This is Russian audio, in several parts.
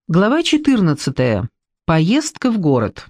Глава 14. Поездка в город.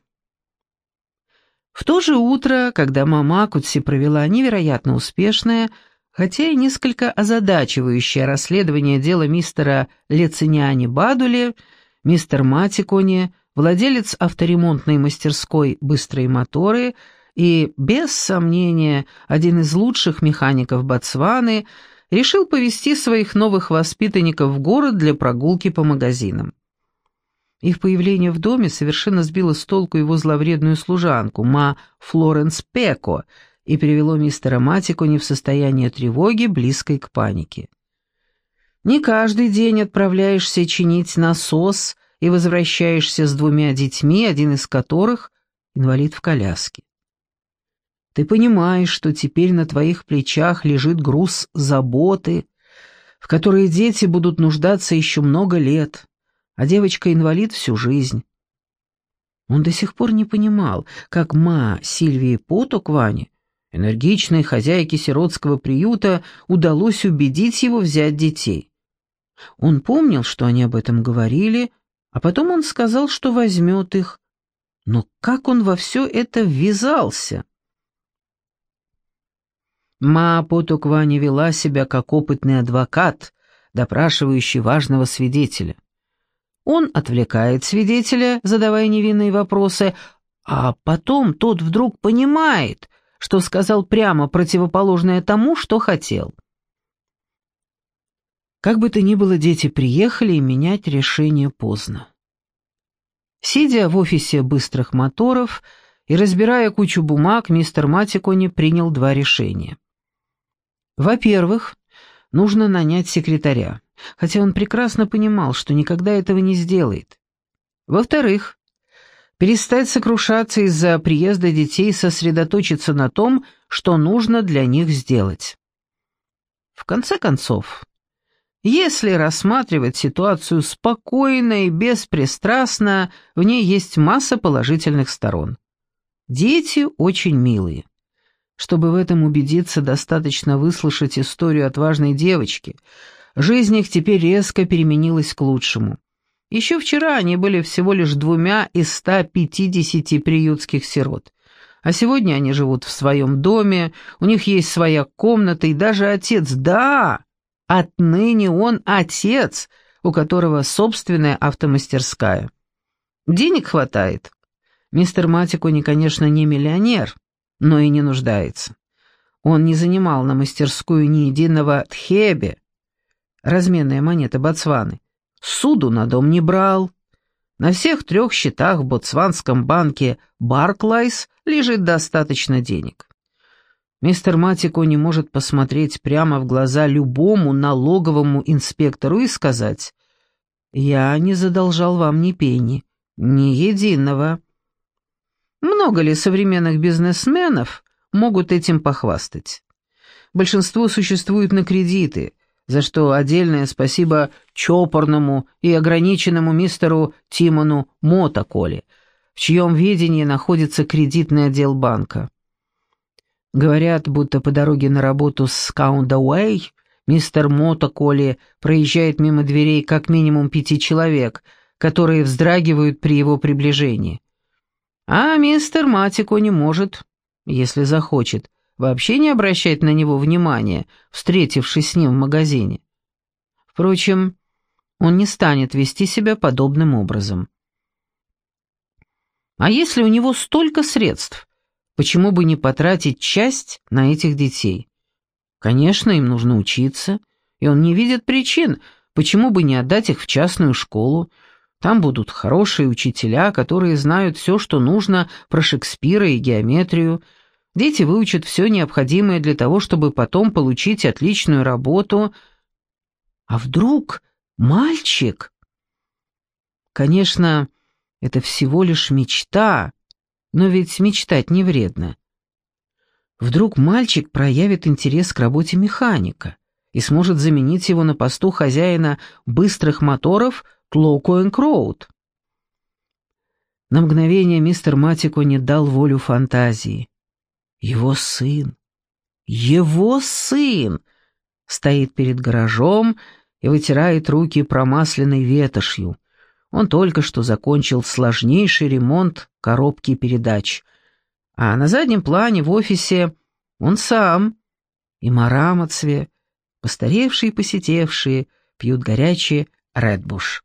В то же утро, когда мама Акутси провела невероятно успешное, хотя и несколько озадачивающее расследование дела мистера Лециняни Бадули, мистер Матикони, владелец авторемонтной мастерской «Быстрые моторы» и, без сомнения, один из лучших механиков Ботсваны, решил повести своих новых воспитанников в город для прогулки по магазинам. Их появление в доме совершенно сбило с толку его зловредную служанку, ма Флоренс Пеко, и привело мистера Матикони в состояние тревоги, близкой к панике. Не каждый день отправляешься чинить насос и возвращаешься с 2 детьми, один из которых — инвалид в коляске. Ты понимаешь, что теперь на твоих плечах лежит груз заботы, в которой дети будут нуждаться еще много лет, а девочка-инвалид всю жизнь. Он до сих пор не понимал, как ма Сильвии Потоквани, энергичной хозяйке сиротского приюта, удалось убедить его взять детей. Он помнил, что они об этом говорили, а потом он сказал, что возьмет их. Но как он во все это ввязался? Ма Потоквани вела себя как опытный адвокат, допрашивающий важного свидетеля. Он отвлекает свидетеля, задавая невинные вопросы, а потом тот вдруг понимает, что сказал прямо противоположное тому, что хотел. Как бы то ни было, дети приехали, и менять решение поздно. Сидя в офисе «Быстрых моторов» и разбирая кучу бумаг, мистер Матикони принял 2 решения. Во-первых, нужно нанять секретаря, хотя он прекрасно понимал, что никогда этого не сделает. Во-вторых, перестать сокрушаться из-за приезда детей и сосредоточиться на том, что нужно для них сделать. В конце концов, если рассматривать ситуацию спокойно и беспристрастно, в ней есть масса положительных сторон. Дети очень милые. Чтобы в этом убедиться, достаточно выслушать историю отважной девочки. Жизнь их теперь резко переменилась к лучшему. Еще вчера они были всего лишь 2 из 150 приютских сирот. А сегодня они живут в своем доме, у них есть своя комната, и даже отец, да, отныне он отец, у которого собственная автомастерская. Денег хватает. Мистер Матикони, конечно, не миллионер, но и не нуждается. Он не занимал на мастерскую ни единого тхебе, разменная монета Ботсваны, суду на дом не брал. На всех 3 счетах в ботсванском банке Барклайс лежит достаточно денег. Мистер Матикони может посмотреть прямо в глаза любому налоговому инспектору и сказать: «Я не задолжал вам ни пенни, ни единого». Много ли современных бизнесменов могут этим похвастать? Большинство существует на кредиты, за что отдельное спасибо чопорному и ограниченному мистеру Тимону Мотоколи, в чьем ведении находится кредитный отдел банка. Говорят, будто по дороге на работу с Каундауэй мистер Мотоколи проезжает мимо дверей как минимум 5 человек, которые вздрагивают при его приближении. А мистер Матикони может, если захочет, вообще не обращать на него внимания, встретившись с ним в магазине. Впрочем, он не станет вести себя подобным образом. А если у него столько средств, почему бы не потратить часть на этих детей? Конечно, им нужно учиться, и он не видит причин, почему бы не отдать их в частную школу. Там будут хорошие учителя, которые знают все, что нужно про Шекспира и геометрию. Дети выучат все необходимое для того, чтобы потом получить отличную работу. А вдруг мальчик? Конечно, это всего лишь мечта, но ведь мечтать не вредно. Вдруг мальчик проявит интерес к работе механика и сможет заменить его на посту хозяина быстрых моторов Тлоукоинг-Роуд. На мгновение мистер Матикони дал волю фантазии. Его сын стоит перед гаражом и вытирает руки промасленной ветошью. Он только что закончил сложнейший ремонт коробки передач. А на заднем плане в офисе он сам и Марамацве, постаревшие и посидевшие, пьют горячий Редбуш.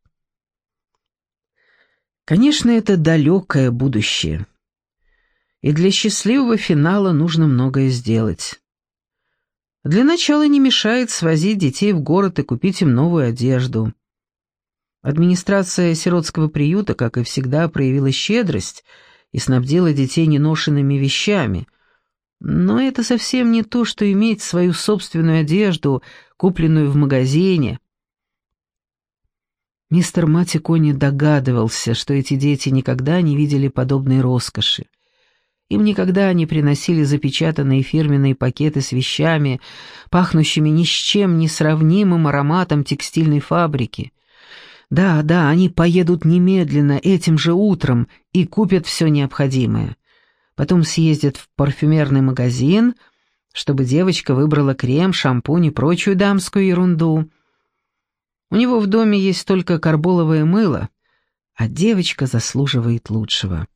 Конечно, это далекое будущее. И для счастливого финала нужно многое сделать. Для начала не мешает свозить детей в город и купить им новую одежду. Администрация сиротского приюта, как и всегда, проявила щедрость и снабдила детей неношенными вещами. Но это совсем не то, что иметь свою собственную одежду, купленную в магазине. Мистер Матикони догадывался, что эти дети никогда не видели подобной роскоши. Им никогда не приносили запечатанные фирменные пакеты с вещами, пахнущими ни с чем не сравнимым ароматом текстильной фабрики. Да, они поедут немедленно, этим же утром, и купят все необходимое. Потом съездят в парфюмерный магазин, чтобы девочка выбрала крем, шампунь и прочую дамскую ерунду. У него в доме есть только карболовое мыло, а девочка заслуживает лучшего.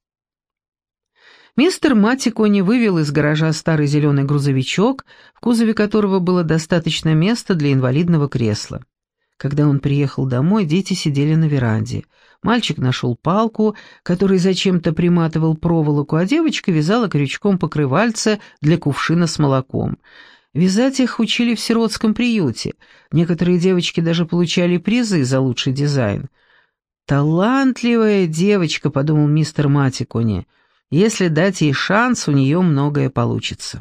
Мистер Матикони вывел из гаража старый зеленый грузовичок, в кузове которого было достаточно места для инвалидного кресла. Когда он приехал домой, дети сидели на веранде. Мальчик нашел палку, которой зачем-то приматывал проволоку, а девочка вязала крючком покрывальце для кувшина с молоком. Вязать их учили в сиротском приюте. Некоторые девочки даже получали призы за лучший дизайн. «Талантливая девочка», — подумал мистер Матикони. «Если дать ей шанс, у нее многое получится».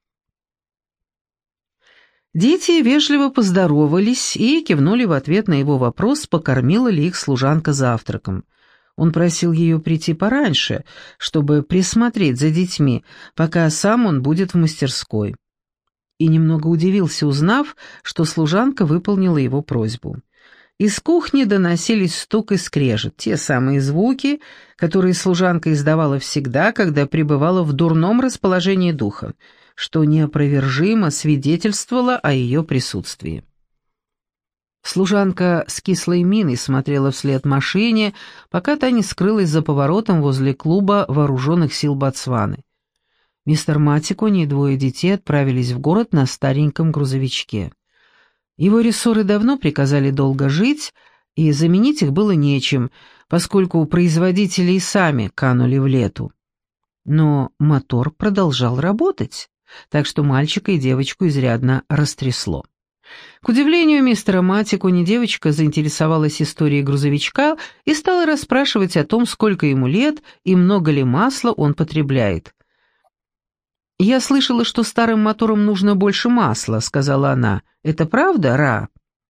Дети вежливо поздоровались и кивнули в ответ на его вопрос, покормила ли их служанка завтраком. Он просил ее прийти пораньше, чтобы присмотреть за детьми, пока сам он будет в мастерской. И немного удивился, узнав, что служанка выполнила его просьбу. Из кухни доносились стук и скрежет, те самые звуки, которые служанка издавала всегда, когда пребывала в дурном расположении духа, что неопровержимо свидетельствовало о ее присутствии. Служанка с кислой миной смотрела вслед машине, пока та не скрылась за поворотом возле клуба вооруженных сил Ботсваны. Мистер Матикони и двое детей отправились в город на стареньком грузовичке. Его рессоры давно приказали долго жить, и заменить их было нечем, поскольку производители и сами канули в лету. Но мотор продолжал работать, так что мальчика и девочку изрядно растрясло. К удивлению мистера Матикони, девочка заинтересовалась историей грузовичка и стала расспрашивать о том, сколько ему лет и много ли масла он потребляет. «Я слышала, что старым моторам нужно больше масла», — сказала она. «Это правда, Ра?»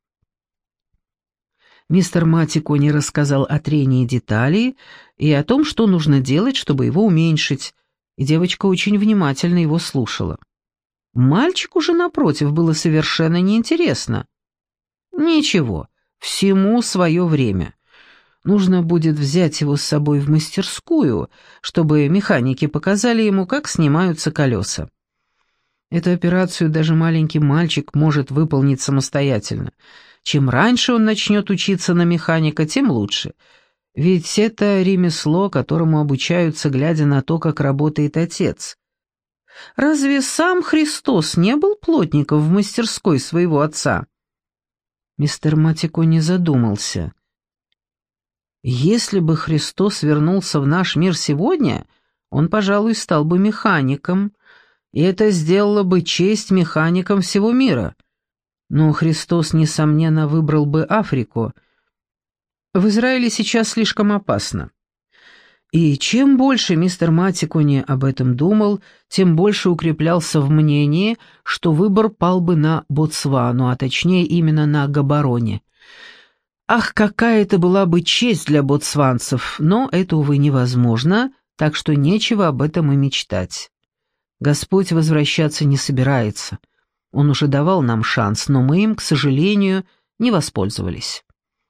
Мистер Матикони рассказал о трении деталей и о том, что нужно делать, чтобы его уменьшить, и девочка очень внимательно его слушала. Мальчику же, напротив, было совершенно неинтересно. «Ничего, всему свое время. Нужно будет взять его с собой в мастерскую, чтобы механики показали ему, как снимаются колеса. Эту операцию даже маленький мальчик может выполнить самостоятельно. Чем раньше он начнет учиться на механика, тем лучше. Ведь это ремесло, которому обучаются, глядя на то, как работает отец. Разве сам Христос не был плотником в мастерской своего отца?» Мистер Матикони задумался. Если бы Христос вернулся в наш мир сегодня, он, пожалуй, стал бы механиком, и это сделало бы честь механикам всего мира. Но Христос, несомненно, выбрал бы Африку. В Израиле сейчас слишком опасно. И чем больше мистер Матикони об этом думал, тем больше укреплялся в мнении, что выбор пал бы на Ботсвану, а точнее именно на Габороне. Ах, какая это была бы честь для ботсванцев, но это, увы, невозможно, так что нечего об этом и мечтать. Господь возвращаться не собирается. Он уже давал нам шанс, но мы им, к сожалению, не воспользовались.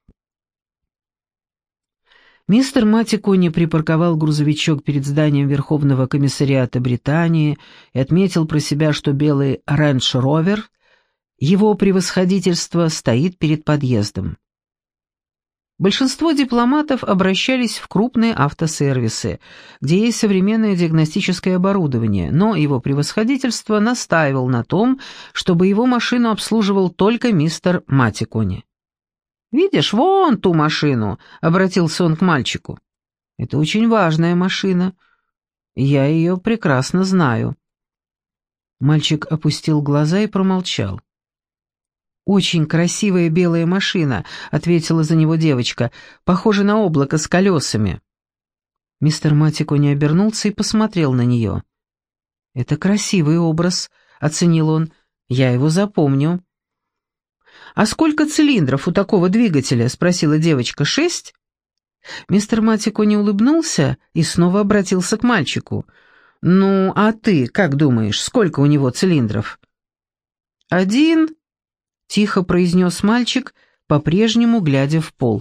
Мистер Матикони припарковал грузовичок перед зданием Верховного комиссариата Британии и отметил про себя, что белый рейндж-ровер, его превосходительство, стоит перед подъездом. Большинство дипломатов обращались в крупные автосервисы, где есть современное диагностическое оборудование, но его превосходительство настаивал на том, чтобы его машину обслуживал только мистер Матикони. «Видишь, вон ту машину», — обратился он к мальчику. «Это очень важная машина. Я ее прекрасно знаю». Мальчик опустил глаза и промолчал. «Очень красивая белая машина», — ответила за него девочка, — «похожа на облако с колесами». Мистер Матикони обернулся и посмотрел на нее. «Это красивый образ», — оценил он, — «я его запомню». «А сколько цилиндров у такого двигателя?» — спросила девочка. «6?» Мистер Матикони улыбнулся и снова обратился к мальчику. «Ну, а ты как думаешь, сколько у него цилиндров?» «1», — тихо произнес мальчик, по-прежнему глядя в пол.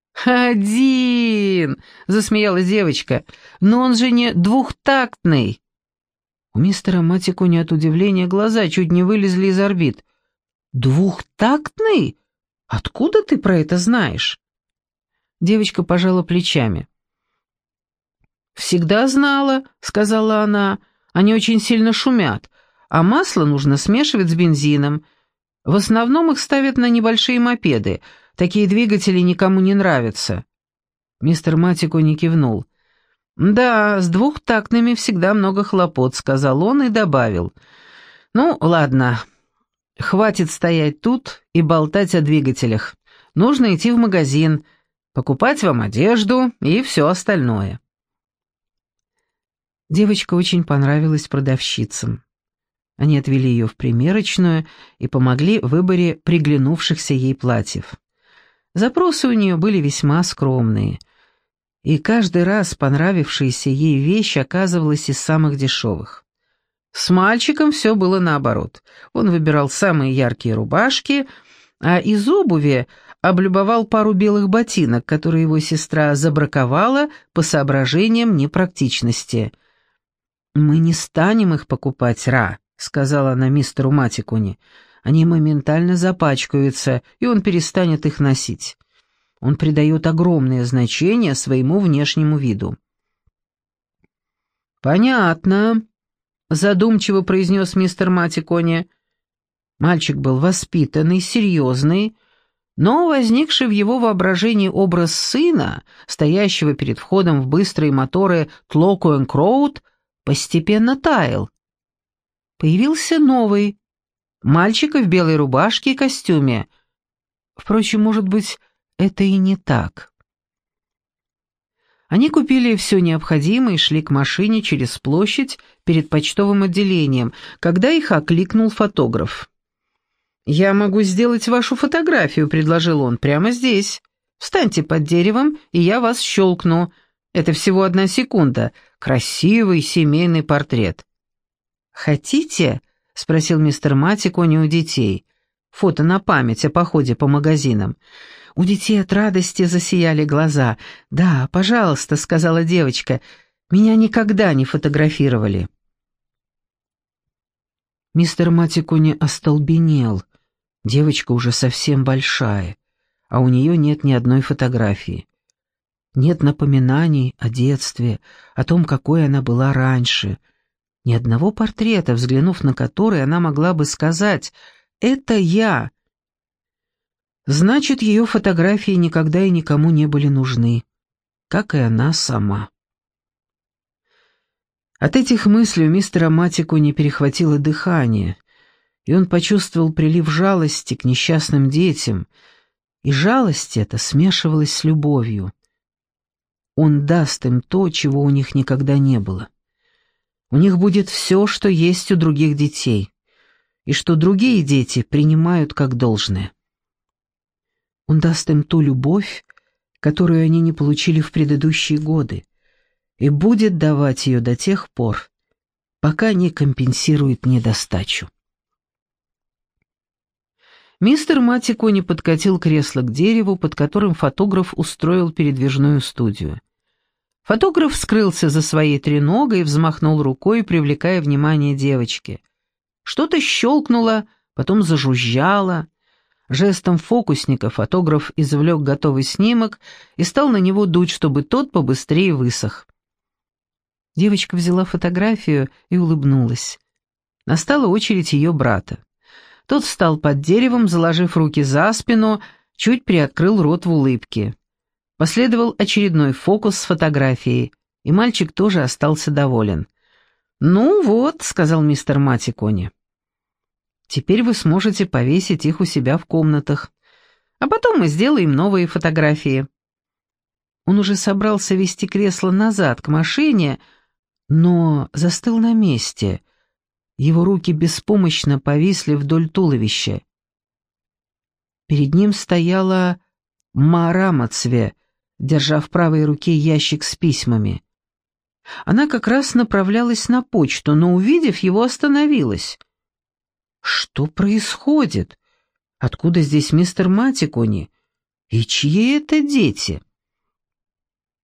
«1!» — засмеялась девочка. «Но он же не двухтактный!» У мистера Матикони от удивления глаза чуть не вылезли из орбит. «Двухтактный? Откуда ты про это знаешь?» Девочка пожала плечами. «Всегда знала», — сказала она. «Они очень сильно шумят, а масло нужно смешивать с бензином. В основном их ставят на небольшие мопеды. Такие двигатели никому не нравятся». Мистер Матикони кивнул. «Да, с двухтактными всегда много хлопот», — сказал он и добавил. «Ну, ладно, хватит стоять тут и болтать о двигателях. Нужно идти в магазин, покупать вам одежду и все остальное». Девочка очень понравилась продавщицам. Они отвели ее в примерочную и помогли в выборе приглянувшихся ей платьев. Запросы у нее были весьма скромные, и каждый раз понравившаяся ей вещь оказывалась из самых дешевых. С мальчиком все было наоборот. Он выбирал самые яркие рубашки, а из обуви облюбовал пару белых ботинок, которые его сестра забраковала по соображениям непрактичности. «Мы не станем их покупать, Ра», — сказала она мистеру Матикони. «Они моментально запачкаются, и он перестанет их носить. Он придает огромное значение своему внешнему виду». «Понятно», — задумчиво произнес мистер Матикони. Мальчик был воспитанный, серьезный, но возникший в его воображении образ сына, стоящего перед входом в быстрые моторы Тлокуэн Кроуд, постепенно таял. Появился новый, мальчик в белой рубашке и костюме. Впрочем, может быть, это и не так. Они купили все необходимое и шли к машине через площадь перед почтовым отделением, когда их окликнул фотограф. «Я могу сделать вашу фотографию», — предложил он, — «прямо здесь. Встаньте под деревом, и я вас щелкну. Это всего 1 секунда. Красивый семейный портрет». «Хотите?» — спросил мистер Матикони у детей. Фото на память о походе по магазинам. У детей от радости засияли глаза. «Да, пожалуйста», — сказала девочка, — «меня никогда не фотографировали». Мистер Матикони остолбенел. Девочка уже совсем большая, а у нее нет ни одной фотографии. Нет напоминаний о детстве, о том, какой она была раньше. Ни одного портрета, взглянув на который, она могла бы сказать «это я». Значит, ее фотографии никогда и никому не были нужны, как и она сама. От этих мыслей у мистера Матикони перехватило дыхание, и он почувствовал прилив жалости к несчастным детям, и жалость эта смешивалась с любовью. Он даст им то, чего у них никогда не было. У них будет все, что есть у других детей, и что другие дети принимают как должное. Он даст им ту любовь, которую они не получили в предыдущие годы, и будет давать ее до тех пор, пока не компенсирует недостачу. Мистер Матикони подкатил кресло к дереву, под которым фотограф устроил передвижную студию. Фотограф скрылся за своей треногой и взмахнул рукой, привлекая внимание девочки. Что-то щелкнуло, потом зажужжало. Жестом фокусника фотограф извлек готовый снимок и стал на него дуть, чтобы тот побыстрее высох. Девочка взяла фотографию и улыбнулась. Настала очередь ее брата. Тот встал под деревом, заложив руки за спину, чуть приоткрыл рот в улыбке. Последовал очередной фокус с фотографией, и мальчик тоже остался доволен. «Ну вот», — сказал мистер Матикони, — «теперь вы сможете повесить их у себя в комнатах, а потом мы сделаем новые фотографии». Он уже собрался вести кресло назад к машине, но застыл на месте. Его руки беспомощно повисли вдоль туловища. Перед ним стояла Маара Мацве, держа в правой руке ящик с письмами. Она как раз направлялась на почту, но, увидев его, остановилась. «Что происходит? Откуда здесь мистер Матикони? И чьи это дети?»